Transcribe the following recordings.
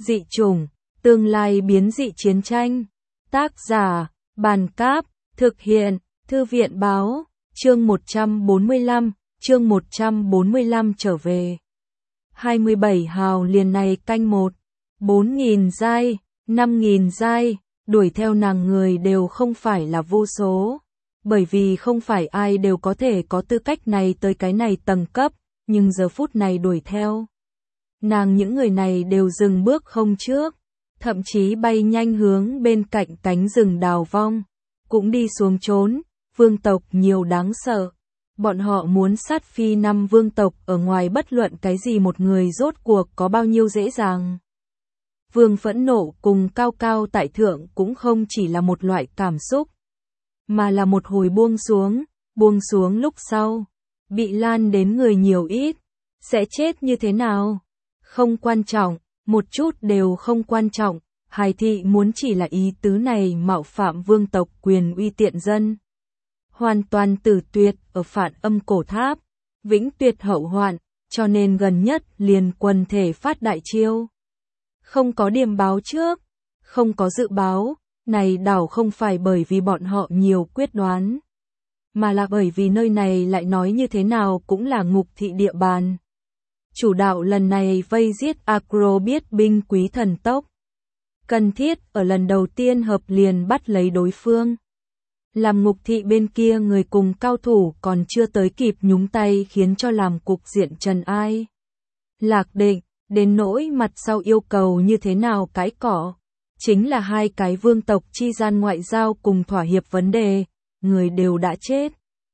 Dị chủng, tương lai biến dị chiến tranh. Tác giả, Bàn Cáp, thực hiện, Thư viện Báo, chương 145 trở về. 27 hào liền này canh 1, 4.000 giai, 5.000 giai, đuổi theo nàng người đều không phải là vô số. Bởi vì không phải ai đều có thể có tư cách này tới cái này tầng cấp, nhưng giờ phút này đuổi theo. Nàng những người này đều dừng bước không trước, thậm chí bay nhanh hướng bên cạnh cánh rừng đào vong, cũng đi xuống trốn, vương tộc nhiều đáng sợ. Bọn họ muốn sát phi 5 vương tộc ở ngoài bất luận cái gì một người rốt cuộc có bao nhiêu dễ dàng. Vương phẫn nộ cùng cao cao tại thượng cũng không chỉ là một loại cảm xúc, mà là một hồi buông xuống lúc sau, bị lan đến người nhiều ít, sẽ chết như thế nào? Không quan trọng, một chút đều không quan trọng, Hải thị muốn chỉ là ý tứ này mạo phạm vương tộc quyền uy tiện dân. Hoàn toàn tử tuyệt ở Phản Âm Cổ Tháp, vĩnh tuyệt hậu hoạn, cho nên gần nhất liền quần thể phát đại chiêu. Không có điểm báo trước, không có dự báo, này đảo không phải bởi vì bọn họ nhiều quyết đoán, mà là bởi vì nơi này lại nói như thế nào cũng là ngục thị địa bàn. Chủ đạo lần này vây giết Agro biết binh quý thần tốc. Cần thiết ở lần đầu tiên hợp liền bắt lấy đối phương. Làm ngục thị bên kia người cùng cao thủ còn chưa tới kịp nhúng tay khiến cho làm cục diện trần ai. Lạc Định, đến nỗi mặt sau yêu cầu như thế nào cái cỏ. Chính là hai cái vương tộc chi gian ngoại giao cùng thỏa hiệp vấn đề, người đều đã chết.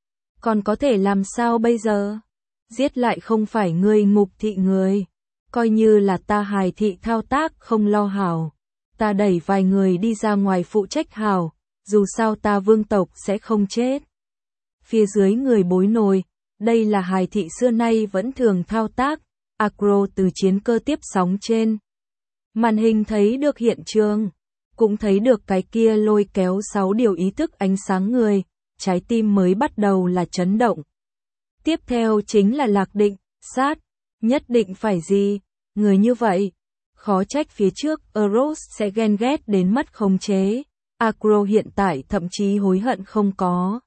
Còn có thể làm sao bây giờ? Giết lại không phải ngươi ngục thị người. Coi như là ta Hài thị thao tác không lo hảo. Ta đẩy vài người đi ra ngoài phụ trách hảo, dù sao ta vương tộc sẽ không chết. Phía dưới người bối nổi, đây là Hài thị xưa nay vẫn thường thao tác, Agro từ chiến cơ tiếp sóng trên. Màn hình thấy được hiện trường, cũng thấy được cái kia lôi kéo 6 điều ý thức ánh sáng người, trái tim mới bắt đầu là chấn động. Tiếp theo chính là Lạc Định, sát, nhất định phải gì, người như vậy. Khó trách phía trước Eros sẽ ghen ghét đến mất khống chế, Agro hiện tại thậm chí hối hận không có.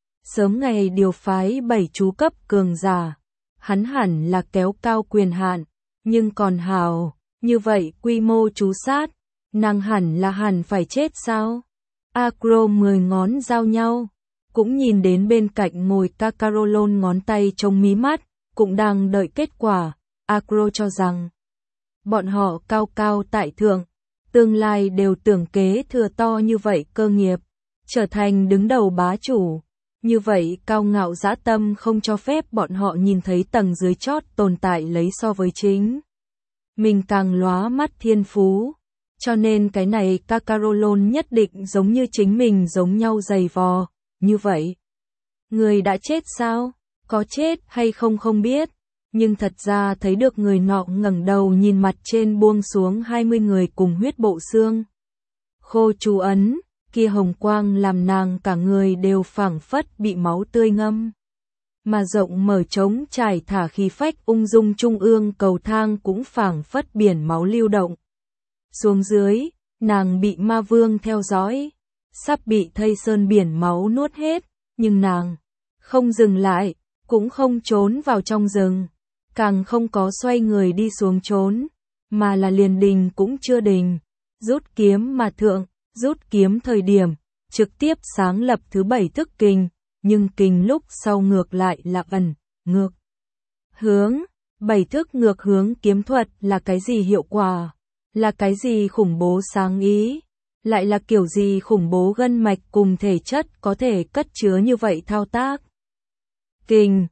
Sớm ngày điều phái 7 chú cấp cường giả, hắn hẳn là kéo cao quyền hạn, nhưng còn hào, như vậy quy mô chú sát, nàng hẳn phải chết sao? Agro 10 ngón giao nhau, cũng nhìn đến bên cạnh ngồi Kakarolon ngón tay trông mí mắt, cũng đang đợi kết quả. Agro cho rằng bọn họ cao cao tại thượng, tương lai đều tưởng kế thừa to như vậy cơ nghiệp, trở thành đứng đầu bá chủ. Như vậy cao ngạo dã tâm không cho phép bọn họ nhìn thấy tầng dưới chót tồn tại lấy so với chính. Mình càng lóa mắt thiên phú, cho nên cái này Kakarolon nhất định giống như chính mình giống nhau dày vò, như vậy. Người đã chết sao? Có chết hay không không biết. Nhưng thật ra thấy được người nọ ngẩng đầu nhìn mặt trên buông xuống 20 người cùng huyết bộ xương. Khô chú ấn, kia hồng quang làm nàng cả người đều phảng phất bị máu tươi ngâm. Mà rộng mở trống trải thả khí phách ung dung trung ương cầu thang cũng phảng phất biển máu lưu động. Xuống dưới, nàng bị ma vương theo dõi, sắp bị thây sơn biển máu nuốt hết, nhưng nàng không dừng lại, cũng không trốn vào trong rừng. Càng không có xoay người đi xuống trốn, mà là liền đình cũng chưa đình, rút kiếm mà thượng, rút kiếm thời điểm, trực tiếp sáng lập thứ 7 thức kình, nhưng kình lúc sau ngược lại là ngược hướng, 7 thức ngược hướng kiếm thuật là cái gì hiệu quả, là cái gì khủng bố sáng ý, lại là kiểu gì khủng bố gân mạch cùng thể chất có thể cất chứa như vậy thao tác. Kình,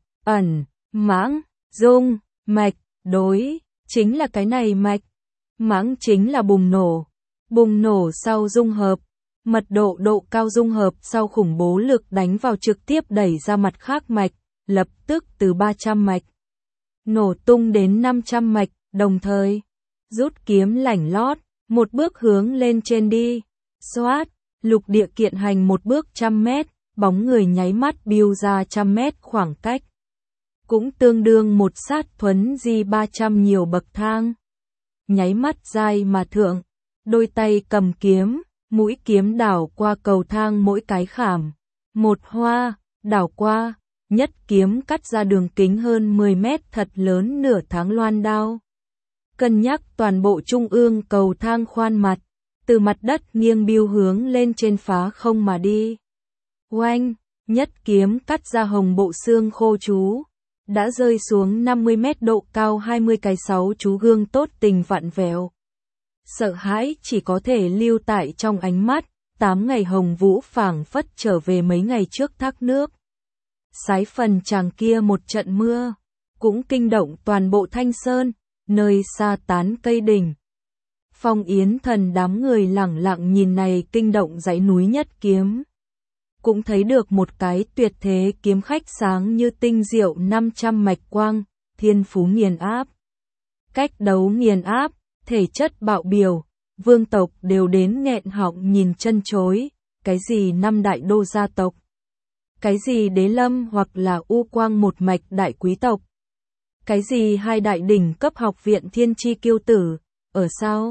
mãng, dung, mạch, đối, chính là cái này mạch. Mãng chính là bùng nổ sau dung hợp, mật độ cao dung hợp sau khủng bố lực đánh vào trực tiếp đẩy ra mặt khác mạch, lập tức từ 300 mạch, nổ tung đến 500 mạch, đồng thời, rút kiếm lảnh lót, một bước hướng lên trên đi, xoát, lục địa kiện hành một bước 100 mét, bóng người nháy mắt biêu ra 100 mét khoảng cách. Cũng tương đương một sát thuấn di 300 nhiều bậc thang. nháy mắt dai mà thượng, đôi tay cầm kiếm, mũi kiếm đảo qua cầu thang mỗi cái khảm, một hoa, đảo qua, nhất kiếm cắt ra đường kính hơn 10 mét thật lớn nửa tháng loan đao. Cân nhắc toàn bộ trung ương cầu thang khoan mặt, từ mặt đất nghiêng biêu hướng lên trên phá không mà đi. Oanh, nhất kiếm cắt ra hồng bộ xương khô chú, đã rơi xuống 50 mét độ cao 20 cái 6 chú gương tốt tình vặn vẹo. Sợ hãi chỉ có thể lưu tại trong ánh mắt, 8 ngày Hồng Vũ phảng phất trở về mấy ngày trước thác nước. Sái phần chàng kia một trận mưa, cũng kinh động toàn bộ Thanh Sơn, nơi xa tán cây đỉnh. Phong Yến Thần đám người lẳng lặng nhìn này kinh động dãy núi nhất kiếm. Cũng thấy được một cái tuyệt thế kiếm khách sáng như tinh diệu 500 mạch quang, thiên phú nghiền áp. Cách đấu nghiền áp, thể chất bạo biểu, vương tộc đều đến nghẹn họng nhìn chân chối, cái gì 5 đại đô gia tộc, cái gì đế lâm hoặc là u quang một mạch đại quý tộc, cái gì 2 đại đỉnh cấp học viện thiên chi kiêu tử, ở sao?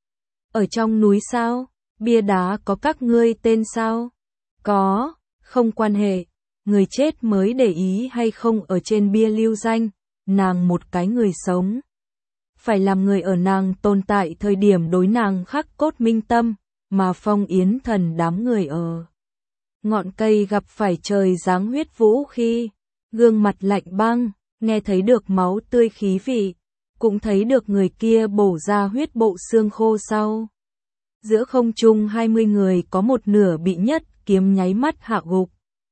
Ở trong núi sao? Bia đá có các ngươi tên sao? Có, không quan hệ, người chết mới để ý hay không ở trên bia lưu danh, nàng một cái người sống. Phải làm người ở nàng tồn tại thời điểm đối nàng khắc cốt minh tâm, mà Phong Yến Thần đám người ở ngọn cây gặp phải trời giáng huyết vũ khi, gương mặt lạnh băng, nghe thấy được máu tươi khí vị, cũng thấy được người kia bổ ra huyết bộ xương khô sau. Giữa không trung 20 người có một nửa bị nhất kiếm nháy mắt hạ gục,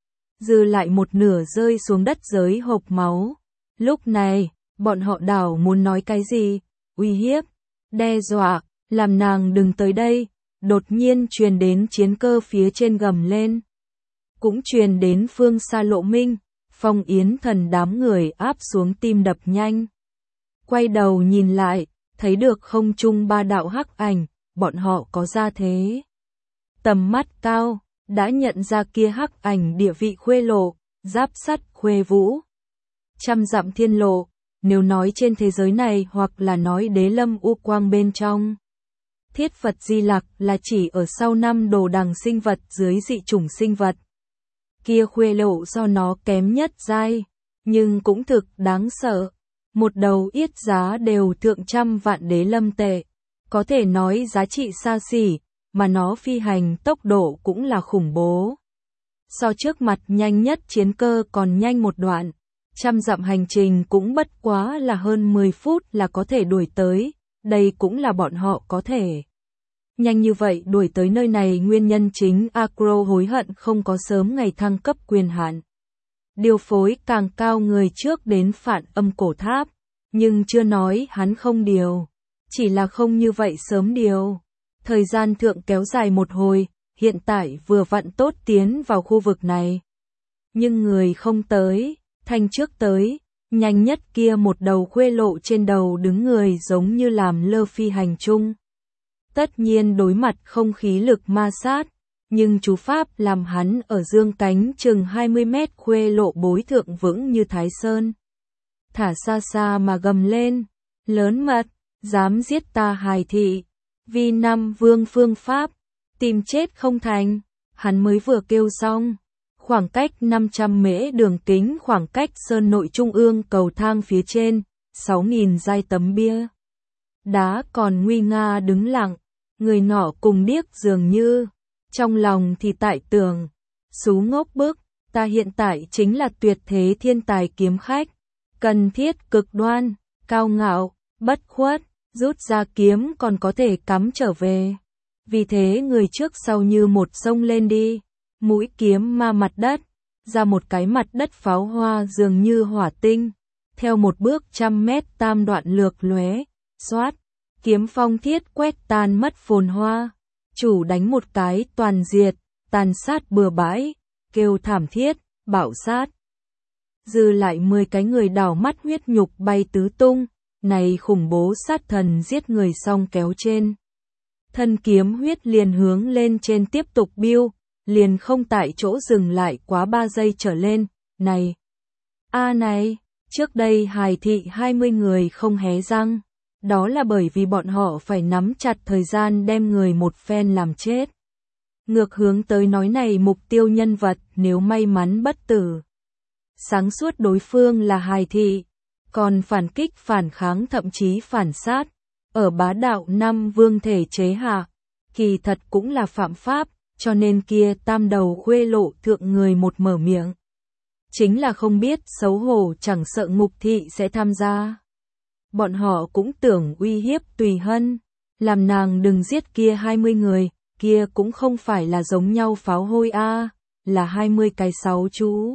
dư lại một nửa rơi xuống đất giới hộc máu. Lúc này, bọn họ đảo muốn nói cái gì, uy hiếp, đe dọa, làm nàng đừng tới đây, đột nhiên truyền đến chiến cơ phía trên gầm lên. Cũng truyền đến phương xa Lộ Minh, Phong Yến Thần đám người áp xuống tim đập nhanh. Quay đầu nhìn lại, thấy được không trung 3 đạo hắc ảnh, bọn họ có ra thế. Tầm mắt cao, đã nhận ra kia hắc ảnh địa vị Khuê Lộ, giáp sắt Khuê Vũ. Trăm dặm thiên lộ, nếu nói trên thế giới này hoặc là nói đế lâm u quang bên trong. Thiết Phật Di Lặc là chỉ ở sau 5 đồ đằng sinh vật dưới dị chủng sinh vật. Kia Khuê Lộ do nó kém nhất giai, nhưng cũng thực đáng sợ. Một đầu yết giá đều thượng trăm vạn đế lâm tệ, có thể nói giá trị xa xỉ, mà nó phi hành tốc độ cũng là khủng bố. So trước mặt nhanh nhất chiến cơ còn nhanh một đoạn, trăm dặm hành trình cũng bất quá là hơn 10 phút là có thể đuổi tới, đây cũng là bọn họ có thể. Nhanh như vậy đuổi tới nơi này nguyên nhân chính Acro hối hận không có sớm ngày thăng cấp quyền hạn. Điều phối càng cao người trước đến Phản Âm Cổ Tháp, nhưng chưa nói hắn không điều, chỉ là không như vậy sớm điều. Thời gian thượng kéo dài một hồi, hiện tại vừa vặn tốt tiến vào khu vực này. Nhưng người không tới, thanh trước tới, nhanh nhất kia một đầu Khuê Lộ trên đầu đứng người giống như làm lơ phi hành chung. Tất nhiên đối mặt không khí lực ma sát, nhưng chú pháp làm hắn ở dương cánh chừng 20 mét Khuê Lộ bối thượng vững như Thái Sơn. Thả xa xa mà gầm lên, lớn mật, dám giết ta hài thị, vì 5 vương phương pháp, tìm chết không thành, hắn mới vừa kêu xong. Khoảng cách 500 mễ đường kính khoảng cách sơn nội trung ương cầu thang phía trên, 6.000 giai tấm bia. Đá còn nguy nga đứng lặng, người nọ cùng điếc dường như, trong lòng thì tại tưởng, xú ngốc bức, ta hiện tại chính là tuyệt thế thiên tài kiếm khách, cần thiết cực đoan, cao ngạo, bất khuất, rút ra kiếm còn có thể cắm trở về. Vì thế người trước sau như một sông lên đi, mũi kiếm ma mặt đất, ra một cái mặt đất pháo hoa dường như hỏa tinh, theo một bước 100 mét tam đoạn lược lóe, xoát, kiếm phong thiết quét tan mất phồn hoa, chủ đánh một cái toàn diệt, tàn sát bừa bãi, kêu thảm thiết, bạo sát. Dư lại 10 cái người đảo mắt huyết nhục bay tứ tung, này khủng bố sát thần giết người xong kéo trên. Thân kiếm huyết liền hướng lên trên tiếp tục biêu, liền không tại chỗ dừng lại quá 3 giây trở lên, này. Này, trước đây hài thị 20 người không hé răng, Đó là bởi vì bọn họ phải nắm chặt thời gian đem người một phen làm chết. Ngược hướng tới nói này mục tiêu nhân vật nếu may mắn bất tử. Sáng suốt đối phương là hài thị, còn phản kích phản kháng thậm chí phản sát. Ở bá đạo năm vương thể chế hạ, kỳ thật cũng là phạm pháp, cho nên kia tam đầu khuê lộ thượng người một mở miệng. Chính là không biết xấu hổ chẳng sợ Ngục Thị sẽ tham gia. Bọn họ cũng tưởng uy hiếp Tùy Hân, làm nàng đừng giết kia 20 người, kia cũng không phải là giống nhau pháo hôi a, là 20 cái sáu chú.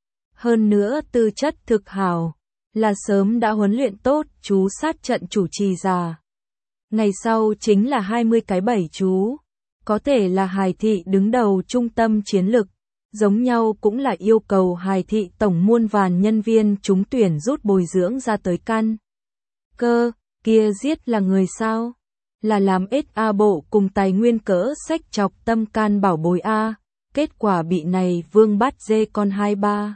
Hơn nữa tư chất thực hảo, là sớm đã huấn luyện tốt chú sát trận chủ trì già. Ngày sau chính là 20 cái bảy chú, có thể là hài thị đứng đầu trung tâm chiến lực, giống nhau cũng là yêu cầu hài thị tổng muôn vàn nhân viên trúng tuyển rút bồi dưỡng ra tới căn. Cơ, kia giết là người sao? Là làm SA bộ cùng tài nguyên cỡ sách chọc tâm can bảo bối A, kết quả bị này vương bắt dê con 23.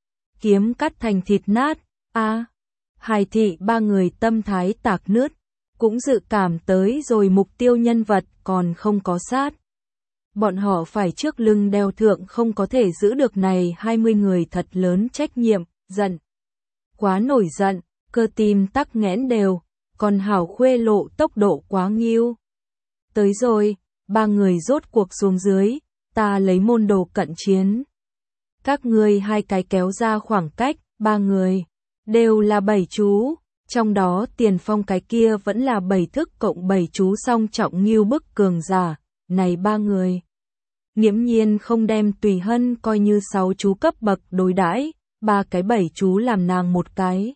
Kiếm cắt thành thịt nát, A. Hài thị ba người tâm thái tạc nứt, cũng dự cảm tới rồi mục tiêu nhân vật còn không có sát. Bọn họ phải trước lưng đeo thượng không có thể giữ được này 20 người thật lớn trách nhiệm, giận. Quá nổi giận, cơ tim tắc nghẽn đều, còn hảo khuê lộ tốc độ quá nghiêu. Tới rồi, ba người rốt cuộc xuống dưới, ta lấy môn đồ cận chiến. Các ngươi hai cái kéo ra khoảng cách, ba người, đều là bảy chú, trong đó tiền phong cái kia vẫn là 7 thức cộng 7 chú song trọng nghiêu bức cường giả, này ba người. Nghiễm nhiên không đem Tùy Hân coi như 6 chú cấp bậc đối đãi, ba cái 7 chú làm nàng một cái.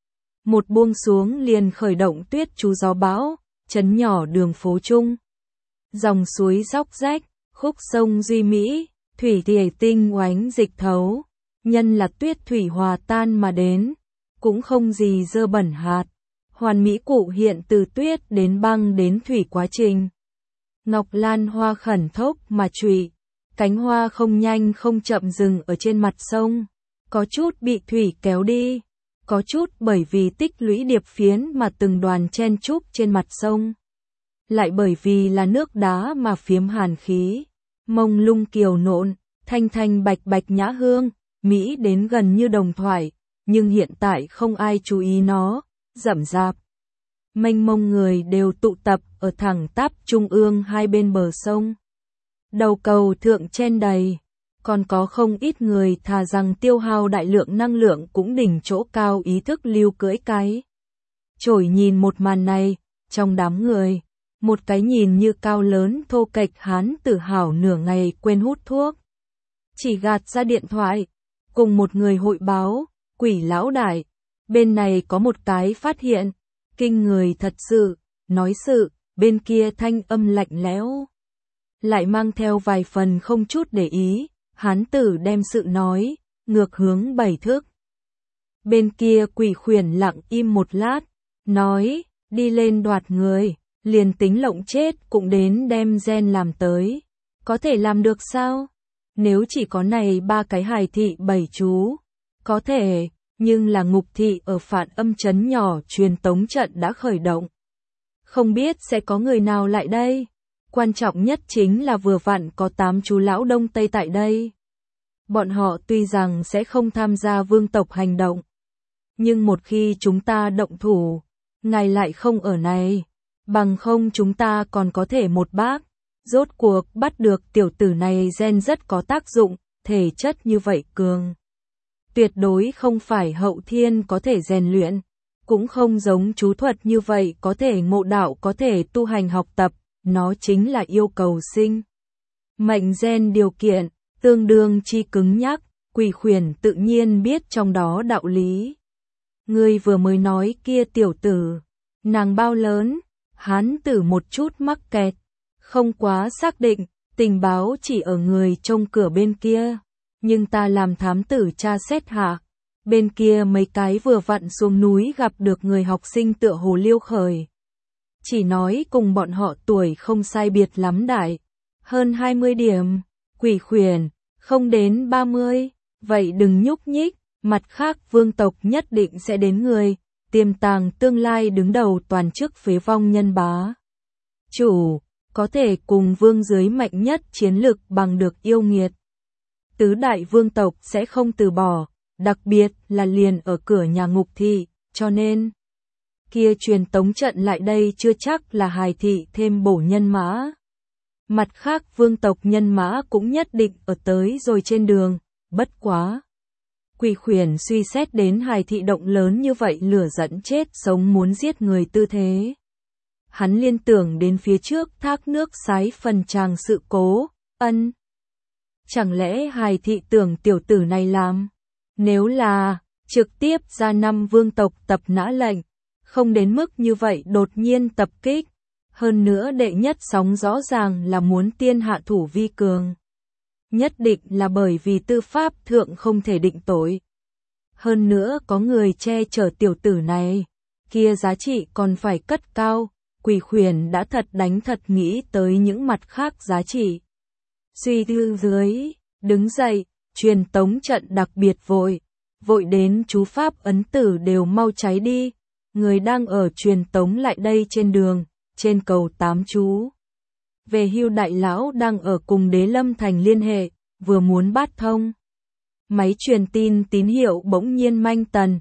Một buông xuống liền khởi động tuyết chú gió bão, chấn nhỏ đường phố chung. Dòng suối róc rách, khúc sông duy mỹ, thủy thìa tinh oánh dịch thấu, nhân là tuyết thủy hòa tan mà đến, cũng không gì dơ bẩn hạt. Hoàn mỹ cụ hiện từ tuyết đến băng đến thủy quá trình. Ngọc lan hoa khẩn thốc mà trụy, cánh hoa không nhanh không chậm dừng ở trên mặt sông, có chút bị thủy kéo đi, có chút bởi vì tích lũy điệp phiến mà từng đoàn chen chúc trên mặt sông. Lại bởi vì là nước đá mà phiếm hàn khí, mông lung kiều nộn, thanh thanh bạch bạch nhã hương, mỹ đến gần như đồng thoại, nhưng hiện tại không ai chú ý nó, rậm rạp. Mênh mông người đều tụ tập ở thẳng tắp trung ương hai bên bờ sông. Đầu cầu thượng chen đầy, còn có không ít người thà rằng tiêu hao đại lượng năng lượng cũng đỉnh chỗ cao ý thức lưu cưỡi cái. Chổi nhìn một màn này, trong đám người, một cái nhìn như cao lớn thô kệch hán tử hảo nửa ngày quên hút thuốc. Chỉ gạt ra điện thoại, cùng một người hội báo, Quỷ lão đại, bên này có một cái phát hiện, kinh người thật sự, nói sự, bên kia thanh âm lạnh lẽo. Lại mang theo vài phần không chút để ý, hán tử đem sự nói, ngược hướng bảy thước. Bên kia Quỷ khuyển lặng im một lát, nói, đi lên đoạt người, liền tính lộng chết cũng đến đem gen làm tới. Có thể làm được sao? Nếu chỉ có này ba cái hài thị bảy chú, có thể, nhưng là Ngục Thị ở Phạn Âm trấn nhỏ truyền tống trận đã khởi động. Không biết sẽ có người nào lại đây. Quan trọng nhất chính là vừa vặn có 8 chú lão Đông Tây tại đây. Bọn họ tuy rằng sẽ không tham gia vương tộc hành động, nhưng một khi chúng ta động thủ, ngài lại không ở này, bằng không chúng ta còn có thể một bác. Rốt cuộc bắt được tiểu tử này gen rất có tác dụng, thể chất như vậy cường. Tuyệt đối không phải hậu thiên có thể rèn luyện, cũng không giống chú thuật như vậy có thể ngộ đạo có thể tu hành học tập, nó chính là yêu cầu sinh. Mệnh gen điều kiện, tương đương chi cứng nhắc, Quỷ khuyển tự nhiên biết trong đó đạo lý. Ngươi vừa mới nói kia tiểu tử, nàng bao lớn, hán tử một chút mắc kẹt, không quá xác định, tình báo chỉ ở người trông cửa bên kia. Nhưng ta làm thám tử tra xét hạ, bên kia mấy cái vừa vặn xuống núi gặp được người học sinh tựa hồ Liêu Khởi. Chỉ nói cùng bọn họ tuổi không sai biệt lắm đại, hơn 20 điểm, Quỷ khuyển, không đến 30, vậy đừng nhúc nhích, mặt khác vương tộc nhất định sẽ đến người, tiềm tàng tương lai đứng đầu toàn chức phế vong nhân bá. Chủ, có thể cùng vương dưới mạnh nhất chiến lực bằng được yêu nghiệt. Tứ đại vương tộc sẽ không từ bỏ, đặc biệt là liền ở cửa nhà Ngục Thị, cho nên kia truyền tống trận lại đây chưa chắc là hài thị thêm bổ nhân mã. Mặt khác vương tộc nhân mã cũng nhất định ở tới rồi trên đường, bất quá. Quỷ khuyển suy xét đến hài thị động lớn như vậy lửa dẫn chết sống muốn giết người tư thế. Hắn liên tưởng đến phía trước thác nước sái phần tràng sự cố, Chẳng lẽ hài thị tưởng tiểu tử này làm? Nếu là, trực tiếp ra 5 vương tộc tập nã lệnh, không đến mức như vậy đột nhiên tập kích. Hơn nữa đệ nhất sóng rõ ràng là muốn tiên hạ thủ vi cường. Nhất định là bởi vì tư pháp thượng không thể định tội. Hơn nữa có người che chở tiểu tử này, kia giá trị còn phải cất cao, quỷ khuyển đã thật đánh thật nghĩ tới những mặt khác giá trị. Suy tư dưới, đứng dậy, truyền tống trận đặc biệt vội đến chú pháp ấn tử đều mau cháy đi, người đang ở truyền tống lại đây trên đường, trên cầu 8 chú. Về hưu đại lão đang ở cùng Đế Lâm Thành liên hệ, vừa muốn bắt thông. Máy truyền tín hiệu bỗng nhiên manh tần,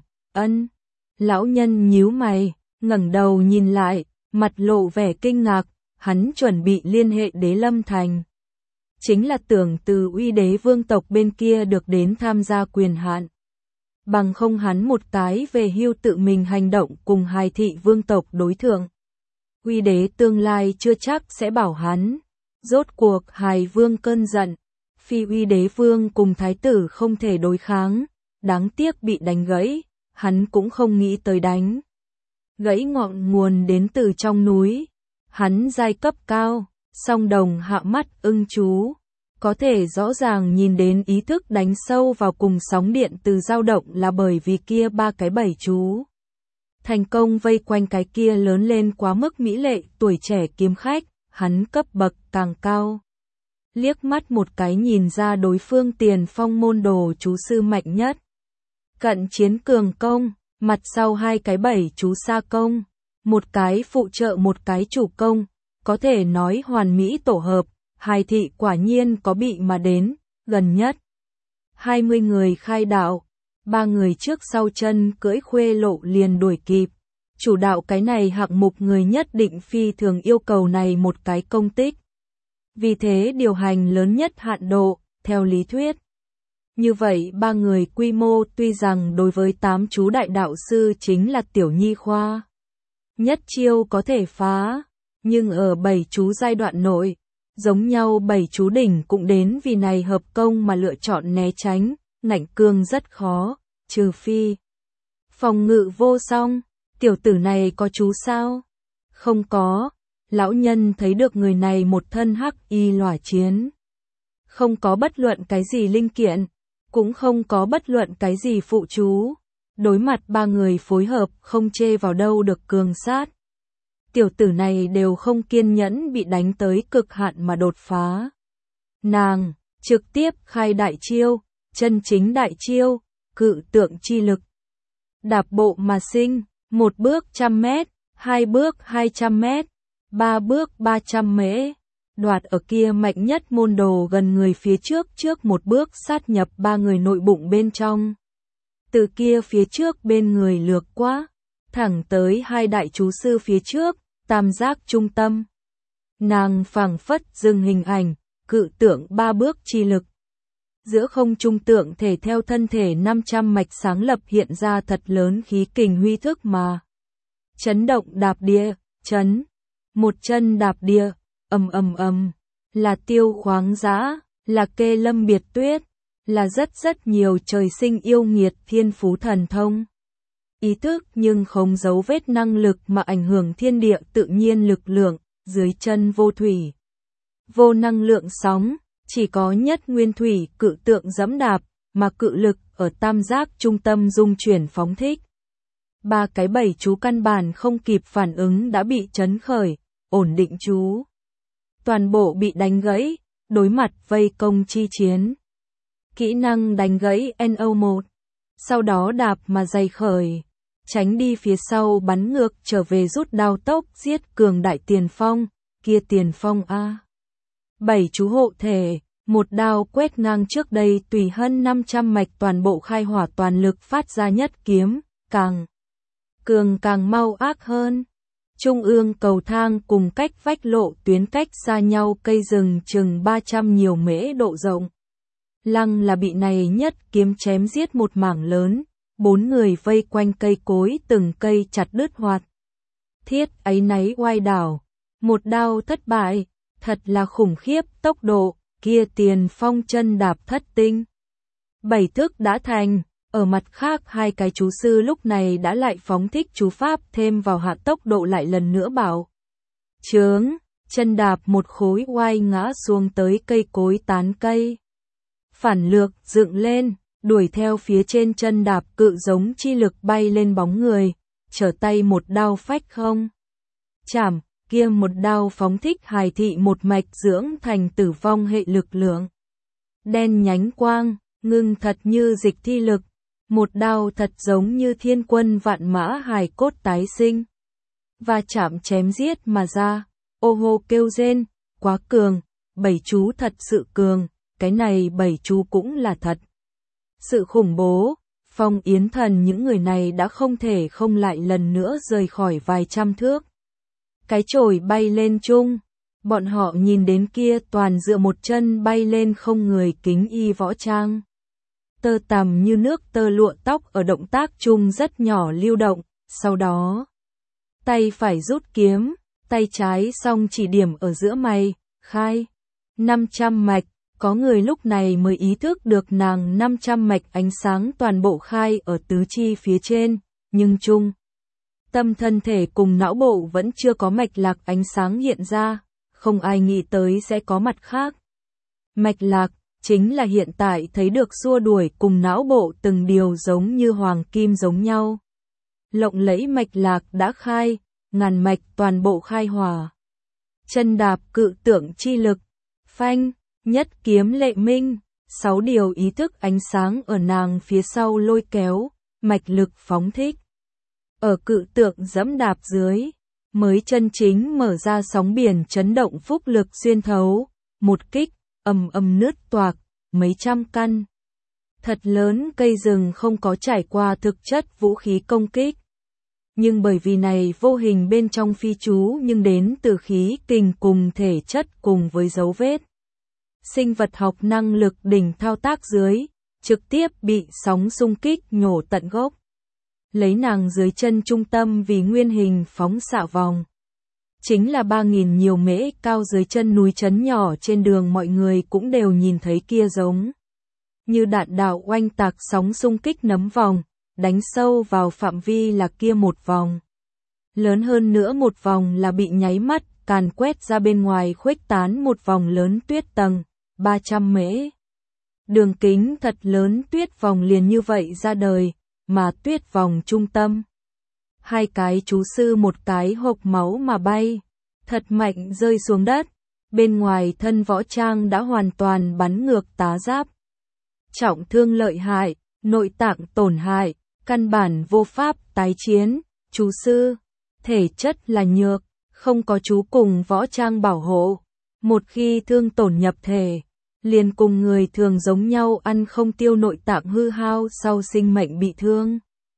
Lão nhân nhíu mày, ngẩng đầu nhìn lại, mặt lộ vẻ kinh ngạc, hắn chuẩn bị liên hệ Đế Lâm Thành. Chính là tưởng từ Uy Đế vương tộc bên kia được đến tham gia quyền hạn. Bằng không hắn một cái về hưu tự mình hành động cùng hài thị vương tộc đối thượng. Uy Đế tương lai chưa chắc sẽ bảo hắn. Rốt cuộc hài vương cơn giận. Phi Uy Đế vương cùng thái tử không thể đối kháng. Đáng tiếc bị đánh gãy. Hắn cũng không nghĩ tới đánh. Gãy ngọn nguồn đến từ trong núi. Hắn giai cấp cao. Song đồng hạ mắt ưng chú. Có thể rõ ràng nhìn đến ý thức đánh sâu vào cùng sóng điện từ dao động là bởi vì kia 3 cái 7 chú. Thành công vây quanh cái kia lớn lên quá mức mỹ lệ tuổi trẻ kiếm khách, hắn cấp bậc càng cao. Liếc mắt một cái nhìn ra đối phương tiền phong môn đồ chú sư mạnh nhất. Cận chiến cường công, mặt sau 2 cái 7 chú xa công, một cái phụ trợ một cái chủ công, có thể nói hoàn mỹ tổ hợp. Hài thị quả nhiên có bị mà đến, gần nhất. 20 người khai đạo, 3 người trước sau chân cưỡi khuê lộ liền đuổi kịp. Chủ đạo cái này hạng mục người nhất định phi thường yêu cầu này một cái công tích. Vì thế điều hành lớn nhất hạn độ, theo lý thuyết. Như vậy 3 người quy mô tuy rằng đối với 8 chú đại đạo sư chính là tiểu nhi khoa. Nhất chiêu có thể phá, nhưng ở 7 chú giai đoạn nội. Giống nhau 7 chú đỉnh cũng đến vì này hợp công mà lựa chọn né tránh, ngạnh cương rất khó, trừ phi. Phòng ngự vô song, tiểu tử này có chú sao? Không có, lão nhân thấy được người này một thân hắc y lỏa chiến. Không có bất luận cái gì linh kiện, cũng không có bất luận cái gì phụ chú. Đối mặt 3 người phối hợp không chê vào đâu được cường sát. Tiểu tử này đều không kiên nhẫn bị đánh tới cực hạn mà đột phá. Nàng, trực tiếp khai đại chiêu, chân chính đại chiêu, cự tượng chi lực. Đạp bộ mà sinh, 1 bước 100 mét, 2 bước 200 mét, 3 bước 300 mễ. Đoạt ở kia mạnh nhất môn đồ gần người phía trước 1 bước sát nhập 3 người nội bụng bên trong. Từ kia phía trước bên người lược quá, thẳng tới 2 đại chú sư phía trước. Tam giác trung tâm. Nàng phảng phất dừng hình ảnh, cự tượng 3 bước chi lực. Giữa không trung tượng thể theo thân thể 500 mạch sáng lập hiện ra thật lớn khí kình huy thức mà. Chấn động đạp địa, chấn. Một chân đạp địa, ầm, là tiêu khoáng dã, là kê lâm biệt tuyết, là rất nhiều trời sinh yêu nghiệt thiên phú thần thông. Ý thức nhưng không giấu vết năng lực mà ảnh hưởng thiên địa tự nhiên lực lượng, dưới chân vô thủy. Vô năng lượng sóng, chỉ có nhất nguyên thủy cự tượng dẫm đạp, mà cự lực ở tam giác trung tâm dung chuyển phóng thích. 3 cái 7 chú căn bản không kịp phản ứng đã bị chấn khởi, ổn định chú. Toàn bộ bị đánh gãy, đối mặt vây công chi chiến. Kỹ năng đánh gãy NO1, sau đó đạp mà dày khởi. tránh đi phía sau bắn ngược trở về rút đao tốc giết cường đại tiền phong, kia tiền phong a. 7 chú hộ thể, một đao quét ngang trước đây tùy hân 500 mạch toàn bộ khai hỏa toàn lực phát ra nhất kiếm, càng cường càng mau ác hơn. Trung ương cầu thang cùng cách vách lộ tuyến cách xa nhau cây rừng chừng 300 nhiều mễ độ rộng. Lăng là bị này nhất kiếm chém giết một mảng lớn, 4 người vây quanh cây cối từng cây chặt đứt hoạt. Thiết áy náy oai đảo, một đao thất bại, thật là khủng khiếp tốc độ, kia tiền phong chân đạp thất tinh. 7 thức đã thành, ở mặt khác hai cái chú sư lúc này đã lại phóng thích chú pháp thêm vào hạ tốc độ lại lần nữa bảo. Chướng, chân đạp một khối oai ngã xuống tới cây cối tán cây. Phản lược dựng lên, đuổi theo phía trên chân đạp cự giống chi lực bay lên bóng người, trở tay một đao phách không. Chảm, kia một đao phóng thích hài thị một mạch dưỡng thành tử vong hệ lực lượng. Đen nhánh quang, ngưng thật như dịch thi lực, một đao thật giống như thiên quân vạn mã hài cốt tái sinh. Và chạm chém giết mà ra, ô hô kêu rên, quá cường, 7 chú thật sự cường, cái này 7 chú cũng là thật. Sự khủng bố, Phong Yến Thần những người này đã không thể không lại lần nữa rời khỏi vài trăm thước. Cái chổi bay lên chung, bọn họ nhìn đến kia toàn dựa một chân bay lên không người kính y võ trang. Tơ tằm như nước tơ lụa tóc ở động tác chung rất nhỏ lưu động, sau đó tay phải rút kiếm, tay trái song chỉ điểm ở giữa mày, khai 500 mạch, có người lúc này mới ý thức được nàng 500 mạch ánh sáng toàn bộ khai ở tứ chi phía trên, nhưng chung tâm thân thể cùng não bộ vẫn chưa có mạch lạc ánh sáng hiện ra, không ai nghĩ tới sẽ có mặt khác. Mạch lạc chính là hiện tại thấy được xua đuổi cùng não bộ từng điều giống như hoàng kim giống nhau. Lộng lẫy mạch lạc đã khai, ngàn mạch toàn bộ khai hỏa. Chân đạp cự tượng chi lực, phanh, nhất kiếm lệ minh, 6 điều ý thức ánh sáng ở nàng phía sau lôi kéo, mạch lực phóng thích. Ở cự tượng dẫm đạp dưới, mới chân chính mở ra sóng biển chấn động phúc lực xuyên thấu, một kích, ầm ầm nứt toạc, mấy trăm căn. Thật lớn cây rừng không có trải qua thực chất vũ khí công kích. Nhưng bởi vì này vô hình bên trong phi chú nhưng đến từ khí kình cùng thể chất cùng với dấu vết. Sinh vật học năng lực đỉnh thao tác dưới, trực tiếp bị sóng xung kích nhổ tận gốc. Lấy nàng dưới chân trung tâm vì nguyên hình phóng xạ vòng. Chính là 3.000 nhiều mễ cao dưới chân núi trấn nhỏ trên đường mọi người cũng đều nhìn thấy kia giống. Như đạn đạo oanh tạc sóng xung kích nấm vòng, đánh sâu vào phạm vi là kia một vòng. Lớn hơn nữa một vòng là bị nháy mắt, càn quét ra bên ngoài khuếch tán một vòng lớn tuyết tầng, 300 mễ. Đường kính thật lớn tuyết vòng liền như vậy ra đời, mà tuyết vòng trung tâm. Hai cái chú sư một cái hộc máu mà bay, thật mạnh rơi xuống đất, bên ngoài thân võ trang đã hoàn toàn bắn ngược tá giáp. Trọng thương lợi hại, nội tạng tổn hại, căn bản vô pháp tái chiến, chú sư, thể chất là nhược, không có chú cùng võ trang bảo hộ. Một khi thương tổn nhập thể, liền cùng người thường giống nhau ăn không tiêu nội tạng hư hao sau sinh mệnh bị thương.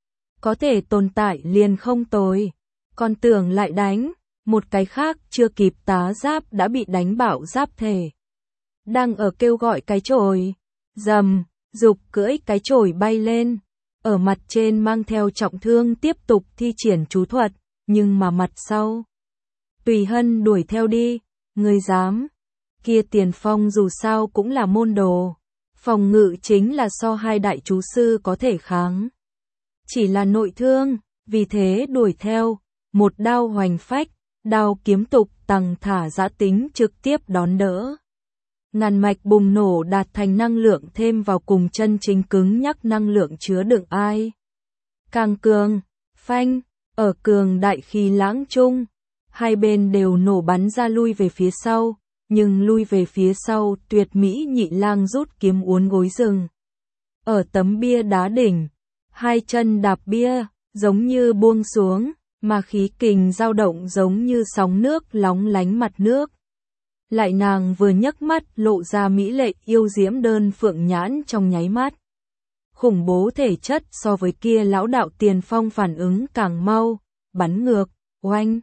Có thể tồn tại liền không tồi, còn tưởng lại đánh, một cái khác chưa kịp tá giáp đã bị đánh bạo giáp thể. Đang ở kêu gọi cái chổi, dầm, dục cưỡi cái chổi bay lên, ở mặt trên mang theo trọng thương tiếp tục thi triển chú thuật, nhưng mà mặt sau. Tùy Hân đuổi theo đi, ngươi dám. Kia Tiền Phong dù sao cũng là môn đồ, phòng ngự chính là so hai đại chú sư có thể kháng. Chỉ là nội thương, vì thế đuổi theo, một đao hoành phách, đao kiếm tục tăng thả giã tính trực tiếp đón đỡ. Ngàn mạch bùng nổ đạt thành năng lượng thêm vào cùng chân chính cứng nhắc năng lượng chứa đựng ai. Càng cường, phanh, ở cường đại khí lãng chung, hai bên đều nổ bắn ra lui về phía sau, nhưng lui về phía sau tuyệt mỹ nhị lang rút kiếm uốn gối rừng. Ở tấm bia đá đỉnh, hai chân đạp bia, giống như buông xuống, mà khí kình dao động giống như sóng nước lóng lánh mặt nước. Lại nàng vừa nhấc mắt lộ ra mỹ lệ yêu diễm đơn phượng nhãn trong nháy mắt. Khủng bố thể chất so với kia lão đạo Tiền Phong phản ứng càng mau, bắn ngược, oanh.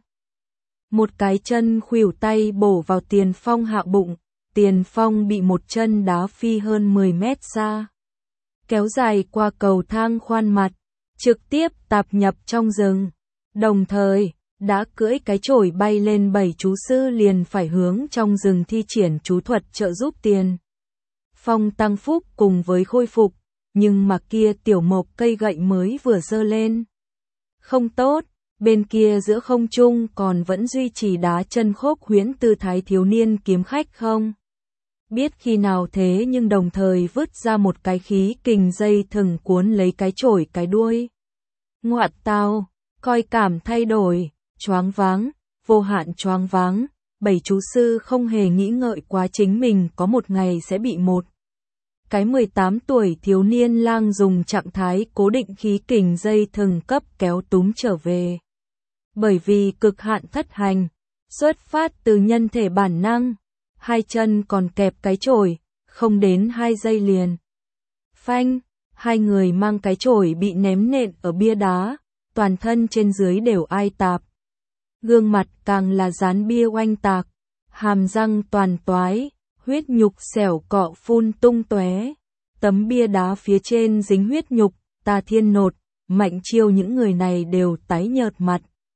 Một cái chân khuỷu tay bổ vào Tiền Phong hạ bụng, Tiền Phong bị một chân đá phi hơn 10 mét xa. Kéo dài qua cầu thang khoan mặt, trực tiếp tạp nhập trong rừng. Đồng thời, đã cưỡi cái chổi bay lên 7 chú sư liền phải hướng trong rừng thi triển chú thuật trợ giúp Tiền Phong tăng phúc cùng với khôi phục, nhưng mà kia tiểu mộc cây gậy mới vừa giơ lên. Không tốt, bên kia giữa không trung còn vẫn duy trì đá chân khốc huyễn tư thái thiếu niên kiếm khách không? Biết khi nào thế nhưng đồng thời vứt ra một cái khí kình dây thừng cuốn lấy cái chổi cái đuôi. Ngoạt tao, coi cảm thay đổi, choáng váng, vô hạn choáng váng, 7 chú sư không hề nghĩ ngợi quá chính mình có một ngày sẽ bị một cái 18 tuổi thiếu niên lang dùng trạng thái cố định khí kình dây thừng cấp kéo túm trở về. Bởi vì cực hạn thất hành, xuất phát từ nhân thể bản năng, hai chân còn kẹp cái chổi, không đến 2 giây liền. Phanh, hai người mang cái chổi bị ném nện ở bia đá, toàn thân trên dưới đều ai tạp. Gương mặt càng là dán bia oanh tạc, hàm răng toàn toái, huyết nhục xẻo cọ phun tung tóe. Tấm bia đá phía trên dính huyết nhục, Tà Thiên Nột, Mạnh Chiêu những người này đều tái nhợt mặt.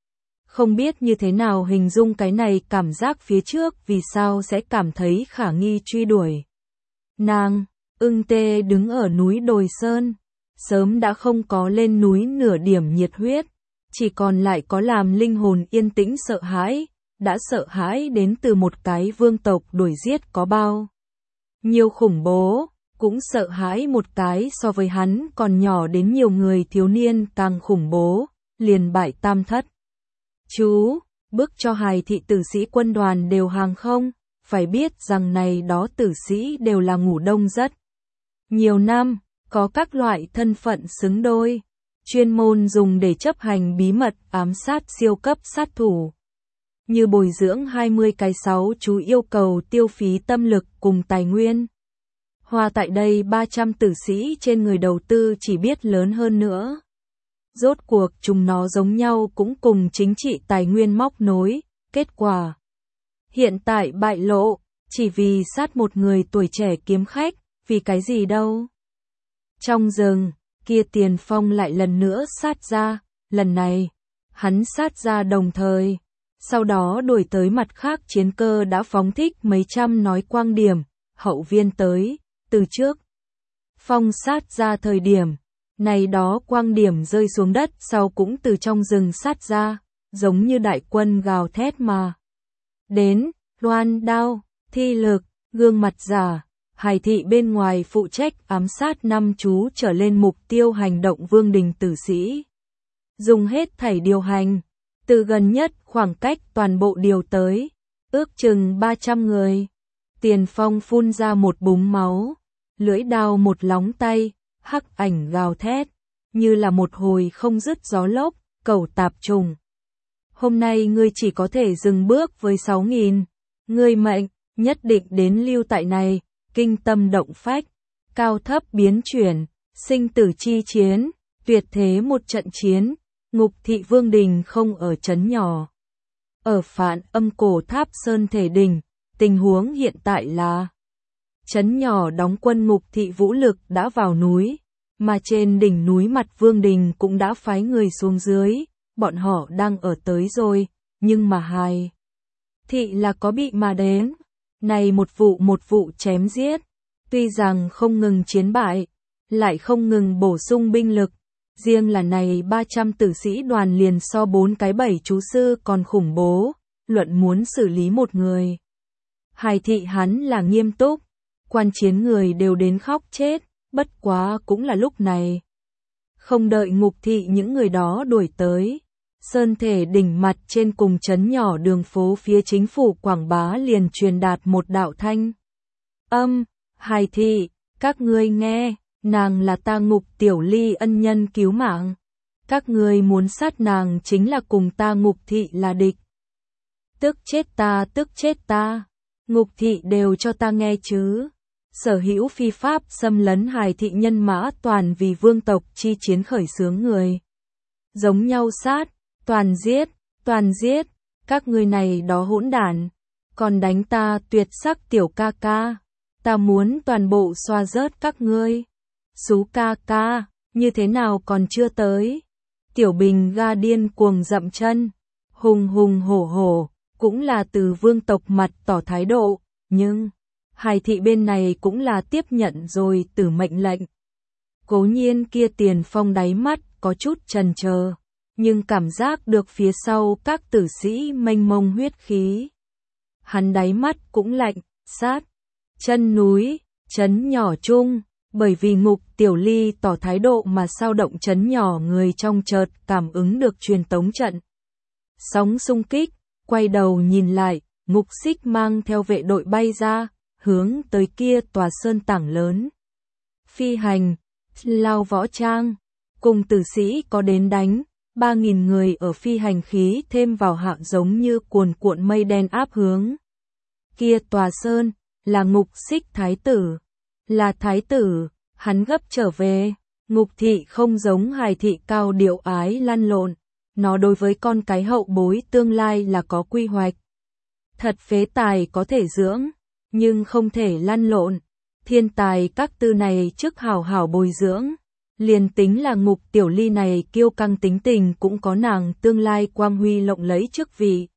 Không biết như thế nào hình dung cái này cảm giác phía trước vì sao sẽ cảm thấy khả nghi truy đuổi. Nàng, Ưng Tê đứng ở núi Đồi Sơn, sớm đã không có lên núi nửa điểm nhiệt huyết, chỉ còn lại có làm linh hồn yên tĩnh sợ hãi, đã sợ hãi đến từ một cái vương tộc đuổi giết có bao nhiêu khủng bố, cũng sợ hãi một cái so với hắn còn nhỏ đến nhiều người thiếu niên càng khủng bố, liền bại tam thất. Chú, bức cho hài thị tử sĩ quân đoàn đều hàng không, phải biết rằng này đó tử sĩ đều là ngủ đông rất nhiều năm, có các loại thân phận xứng đôi, chuyên môn dùng để chấp hành bí mật ám sát siêu cấp sát thủ. Như bồi dưỡng 20 cái 6 chú yêu cầu tiêu phí tâm lực cùng tài nguyên. Hoa tại đây 300 tử sĩ trên người đầu tư chỉ biết lớn hơn nữa. Rốt cuộc chúng nó giống nhau cũng cùng chính trị tài nguyên móc nối, kết quả. Hiện tại bại lộ, chỉ vì sát một người tuổi trẻ kiếm khách, vì cái gì đâu. Trong rừng, kia Tiền Phong lại lần nữa sát ra, lần này, hắn sát ra đồng thời. Sau đó đuổi tới mặt khác chiến cơ đã phóng thích mấy trăm nói quang điểm, hậu viên tới, từ trước. Phong sát ra thời điểm, này đó quang điểm rơi xuống đất sau cũng từ trong rừng sát ra, giống như đại quân gào thét mà. Đến, loan đao, thi lực, gương mặt giả, hài thị bên ngoài phụ trách ám sát 5 chú trở lên mục tiêu hành động vương đình tử sĩ. Dùng hết thảy điều hành. Từ gần nhất khoảng cách toàn bộ điều tới, ước chừng 300 người. Tiền Phong phun ra một búng máu, lưỡi đao một lóng tay, hắc ảnh gào thét, như là một hồi không dứt gió lốc, cẩu tạp trùng. Hôm nay ngươi chỉ có thể dừng bước với 6.000, ngươi mệnh, nhất định đến lưu tại này, kinh tâm động phách, cao thấp biến chuyển, sinh tử chi chiến, tuyệt thế một trận chiến. Ngục thị vương đình không ở trấn nhỏ. Ở Phạn Âm Cổ Tháp Sơn Thể Đình, tình huống hiện tại là trấn nhỏ đóng quân ngục thị vũ lực đã vào núi, mà trên đỉnh núi mặt vương đình cũng đã phái người xuống dưới, bọn họ đang ở tới rồi, nhưng mà hài thị là có bị mà đến. Này một vụ chém giết, tuy rằng không ngừng chiến bại, lại không ngừng bổ sung binh lực. Riêng là này 300 tử sĩ đoàn liền so 4 cái 7 chú sư còn khủng bố, luận muốn xử lý một người. Hài thị hắn là nghiêm túc, quan chiến người đều đến khóc chết, bất quá cũng là lúc này. Không đợi ngục thị những người đó đuổi tới, Sơn Thể đỉnh mặt trên cùng trấn nhỏ đường phố phía chính phủ quảng bá liền truyền đạt một đạo thanh. Hài thị, các ngươi nghe. Nàng là ta Ngục Tiểu Ly ân nhân cứu mạng. Các ngươi muốn sát nàng chính là cùng ta Ngục Thị là địch. Tức chết ta, tức chết ta. Ngục Thị đều cho ta nghe chứ. Sở hữu phi pháp xâm lấn hài thị nhân mã toàn vì vương tộc chi chiến khởi xướng người. Giống nhau sát, toàn giết, các ngươi này đó hỗn đản. Còn đánh ta tuyệt sắc tiểu ca ca. Ta muốn toàn bộ xoa rớt các ngươi. Xú ca ca, như thế nào còn chưa tới. Tiểu Bình ga điên cuồng dậm chân. Hùng hùng hổ hổ, cũng là từ vương tộc mặt tỏ thái độ, nhưng hài thị bên này cũng là tiếp nhận rồi từ mệnh lệnh. Cố nhiên kia Tiền Phong đáy mắt có chút chần chờ, nhưng cảm giác được phía sau các tử sĩ mênh mông huyết khí. Hắn đáy mắt cũng lạnh, sát, chân núi, trấn nhỏ chung, bởi vì Ngục Tiểu Ly tỏ thái độ mà sao động trấn nhỏ người trong chợt cảm ứng được truyền tống trận. Sóng xung kích, quay đầu nhìn lại, Ngục Xích mang theo vệ đội bay ra, hướng tới kia tòa sơn tảng lớn. Phi hành, lao võ trang, cùng tử sĩ có đến đánh, 3.000 người ở phi hành khí thêm vào hạng giống như cuồn cuộn mây đen áp hướng. Kia tòa sơn, là Ngục Xích thái tử. Là thái tử, hắn gấp trở về. Ngục Thị không giống hài thị cao điệu ái lăn lộn. Nó đối với con cái hậu bối tương lai là có quy hoạch. Thật phế tài có thể dưỡng, nhưng không thể lăn lộn. Thiên tài các tư này trước hảo hảo bồi dưỡng. Liền tính là Ngục Tiểu Ly này kiêu căng tính tình cũng có nàng tương lai quang huy lộng lẫy chức vị.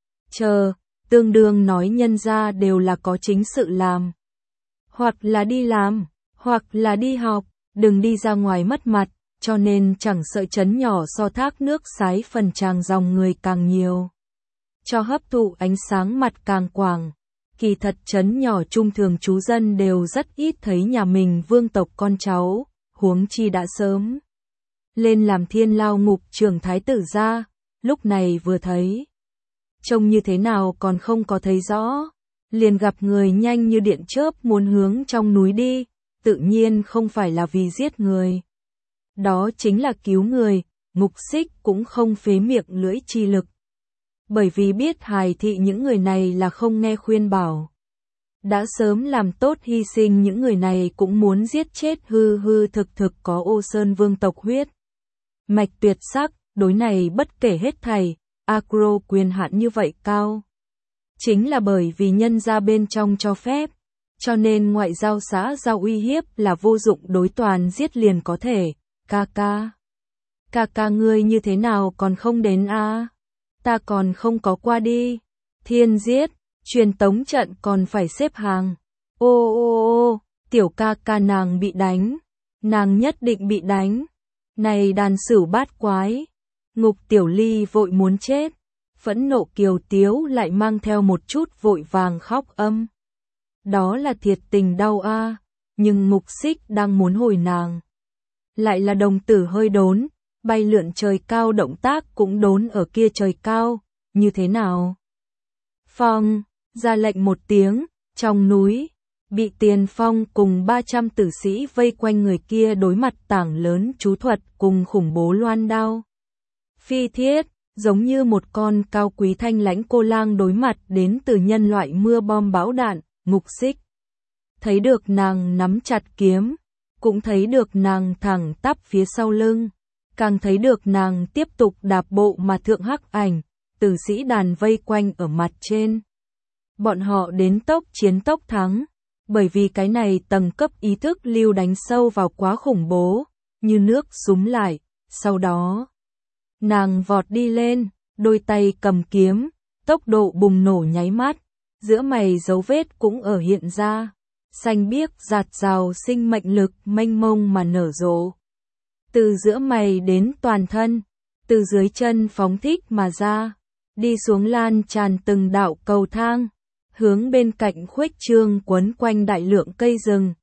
Tương đương nói nhân ra đều là có chính sự làm. Hoặc là đi làm, hoặc là đi học, đừng đi ra ngoài mất mặt, cho nên chẳng sợ trấn nhỏ so thác nước sái phần tràng dòng người càng nhiều. Cho hấp thụ ánh sáng mặt càng quảng, kỳ thật trấn nhỏ trung thường trú dân đều rất ít thấy nhà mình vương tộc con cháu, huống chi đã sớm lên làm Thiên Lao Ngục trưởng thái tử ra, lúc này vừa thấy. Trông như thế nào còn không có thấy rõ, liền gặp người nhanh như điện chớp muốn hướng trong núi đi, tự nhiên không phải là vì giết người. Đó chính là cứu người, Ngục Xích cũng không phế miệng lưỡi chi lực. Bởi vì biết hài thị những người này là không nghe khuyên bảo. Đã sớm làm tốt hy sinh những người này cũng muốn giết chết hư hư thực có Ô Sơn vương tộc huyết. Mạch tuyệt sắc, đối này bất kể hết thảy, Agro quyền hạn như vậy cao. Chính là bởi vì nhân ra bên trong cho phép, cho nên ngoại giao xã giao uy hiếp là vô dụng đối toàn giết liền có thể. Ca ngươi như thế nào còn không đến a? Ta còn không có qua đi. Thiên giết, truyền tống trận còn phải xếp hàng. Ô, tiểu ca nàng bị đánh. Nàng nhất định bị đánh. Này đàn sửu bát quái. Ngục Tiểu Ly vội muốn chết. Phẫn nộ kiều tiếu lại mang theo một chút vội vàng khóc âm. Đó là thiệt tình đau a, nhưng Ngục Xích đang muốn hồi nàng. Lại là đồng tử hơi đốn, bay lượn trời cao động tác cũng đốn ở kia trời cao, như thế nào? Phong, ra lệnh một tiếng, trong núi, bị Tiền Phong cùng 300 tử sĩ vây quanh người kia đối mặt tảng lớn chú thuật cùng khủng bố loan đao. Phi thiết, giống như một con cao quý thanh lãnh cô lang đối mặt đến từ nhân loại mưa bom bão đạn, Ngục Xích. Thấy được nàng nắm chặt kiếm, cũng thấy được nàng thẳng tắp phía sau lưng, càng thấy được nàng tiếp tục đạp bộ mà thượng hắc ảnh, tử sĩ đàn vây quanh ở mặt trên. Bọn họ đến tốc chiến tốc thắng, bởi vì cái này tầng cấp ý thức lưu đánh sâu vào quá khủng bố, như nước súm lại, sau đó nàng vọt đi lên, đôi tay cầm kiếm, tốc độ bùng nổ nháy mắt, giữa mày dấu vết cũng ở hiện ra, xanh biếc giạt rào sinh mệnh lực mênh mông mà nở rộ. Từ giữa mày đến toàn thân, từ dưới chân phóng thích mà ra, đi xuống lan tràn từng đạo cầu thang, hướng bên cạnh khuếch trương quấn quanh đại lượng cây rừng,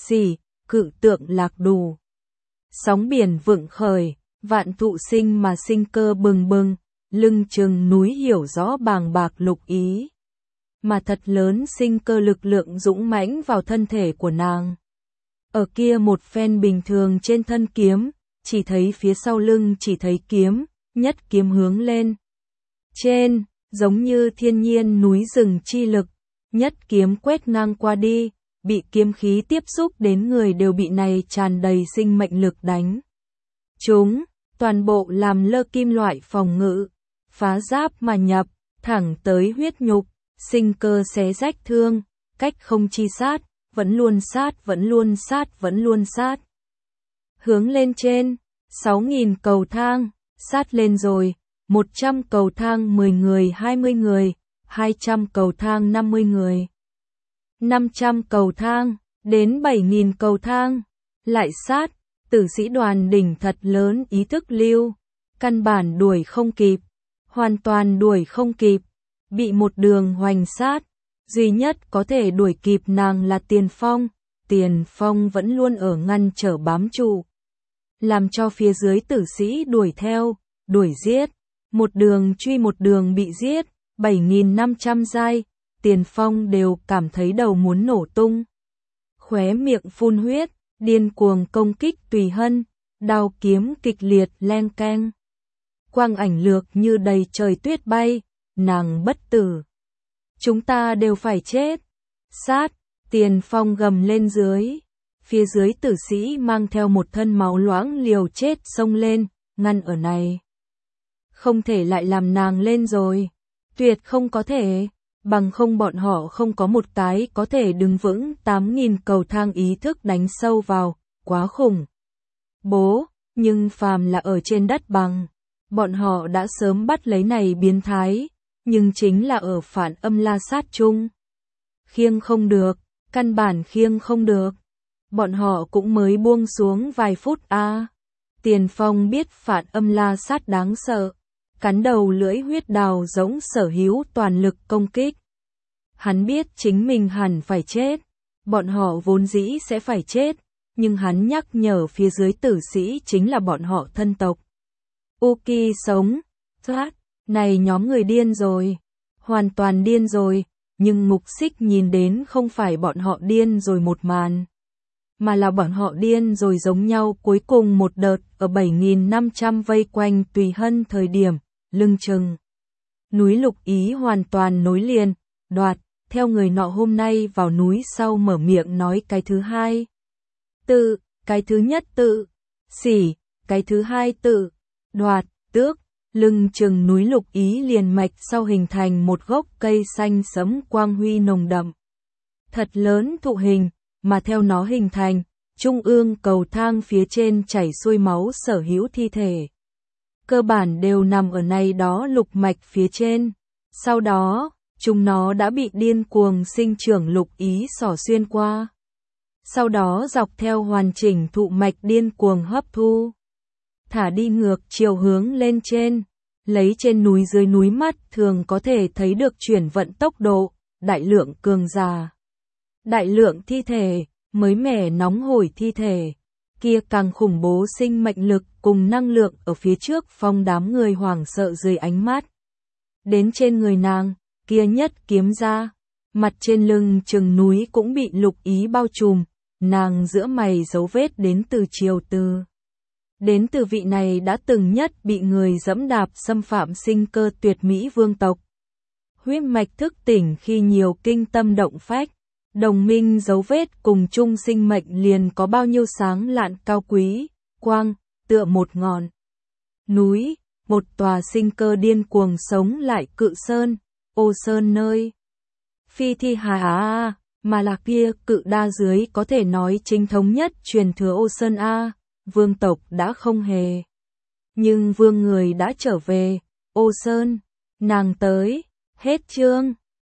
cự tượng lạc đù. Sóng biển vựng khởi, vạn thụ sinh mà sinh cơ bừng bừng, lưng chừng núi hiểu rõ bàng bạc lục ý. Mà thật lớn sinh cơ lực lượng dũng mãnh vào thân thể của nàng. Ở kia một phen bình thường trên thân kiếm, chỉ thấy phía sau lưng chỉ thấy kiếm, nhất kiếm hướng lên. Trên, giống như thiên nhiên núi rừng chi lực, nhất kiếm quét ngang qua đi, bị kiếm khí tiếp xúc đến người đều bị này tràn đầy sinh mệnh lực đánh. Chúng, toàn bộ làm lơ kim loại phòng ngự, phá giáp mà nhập, thẳng tới huyết nhục, sinh cơ xé rách thương, cách không chi sát, vẫn luôn sát, vẫn luôn sát, vẫn luôn sát. Hướng lên trên, 6.000 cầu thang, sát lên rồi, 100 cầu thang 10 người 20 người, 200 cầu thang 50 người, 500 cầu thang, đến 7.000 cầu thang, lại sát, tử sĩ đoàn đỉnh thật lớn ý thức lưu, căn bản đuổi không kịp, hoàn toàn đuổi không kịp, bị một đường hoành sát, duy nhất có thể đuổi kịp nàng là Tiền Phong vẫn luôn ở ngăn trở bám trụ, làm cho phía dưới tử sĩ đuổi theo, đuổi giết, một đường truy một đường bị giết, 7.500 giai, Tiền Phong đều cảm thấy đầu muốn nổ tung. Khóe miệng phun huyết, điên cuồng công kích tùy hân, đao kiếm kịch liệt len keng. Quang ảnh lược như đầy trời tuyết bay, nàng bất tử. Chúng ta đều phải chết. Sát, Tiền Phong gầm lên dưới. Phía dưới tử sĩ mang theo một thân máu loãng liều chết xông lên, ngăn ở này. Không thể lại làm nàng lên rồi. Tuyệt không có thể. Bằng không bọn họ không có một cái có thể đứng vững 8.000 cầu thang ý thức đánh sâu vào, quá khủng. Bố, nhưng phàm là ở trên đất bằng, bọn họ đã sớm bắt lấy này biến thái, nhưng chính là ở phản âm la sát chung. Khiêng không được, căn bản khiêng không được. Bọn họ cũng mới buông xuống vài phút a. Tiền Phong biết phản âm la sát đáng sợ. Cắn đầu lưỡi huyết đào giống sở hữu toàn lực công kích. Hắn biết chính mình hẳn phải chết, bọn họ vốn dĩ sẽ phải chết, nhưng hắn nhắc nhở phía dưới tử sĩ chính là bọn họ thân tộc. Uki sống, thoát, này nhóm người điên rồi, hoàn toàn điên rồi, nhưng Mục Xích nhìn đến không phải bọn họ điên rồi một màn, mà là bọn họ điên rồi giống nhau. Cuối cùng một đợt ở 7.500 vây quanh Tùy Hân thời điểm, lưng chừng. Núi Lục Ý hoàn toàn nối liền, đoạt, theo người nọ hôm nay vào núi sau mở miệng nói cái thứ hai. Tự, cái thứ nhất tự, xỉ, cái thứ hai tự, đoạt, tước, lưng chừng núi Lục Ý liền mạch sau hình thành một gốc cây xanh sẫm quang huy nồng đậm. Thật lớn thụ hình, mà theo nó hình thành, trung ương cầu thang phía trên chảy xuôi máu sở hữu thi thể. Cơ bản đều nằm ở này đó lục mạch phía trên. Sau đó, chúng nó đã bị điên cuồng sinh trưởng lục ý xỏ xuyên qua. Sau đó dọc theo hoàn chỉnh thụ mạch điên cuồng hấp thu. Thả đi ngược chiều hướng lên trên, lấy trên núi dưới núi mắt thường có thể thấy được chuyển vận tốc độ, đại lượng cường giả. Đại lượng thi thể, mới mẻ nóng hổi thi thể, kia càng khủng bố sinh mệnh lực cùng năng lượng ở phía trước phong đám người hoảng sợ dưới ánh mắt. Đến trên người nàng, kia nhất kiếm ra, mặt trên lưng chừng núi cũng bị lục ý bao trùm, nàng giữa mày dấu vết đến từ triều từ. Đến từ vị này đã từng nhất bị người dẫm đạp xâm phạm sinh cơ tuyệt mỹ vương tộc. Huyết mạch thức tỉnh khi nhiều kinh tâm động phách, đồng minh dấu vết cùng chung sinh mệnh liền có bao nhiêu sáng lạn cao quý, quang, tựa một ngọn núi, một tòa sinh cơ điên cuồng sống lại cự sơn, ô sơn nơi. Phi thi hà mà là kia cự đa dưới có thể nói chính thống nhất truyền thừa ô sơn a, vương tộc đã không hề. Nhưng vương người đã trở về, ô sơn, nàng tới, hết chương.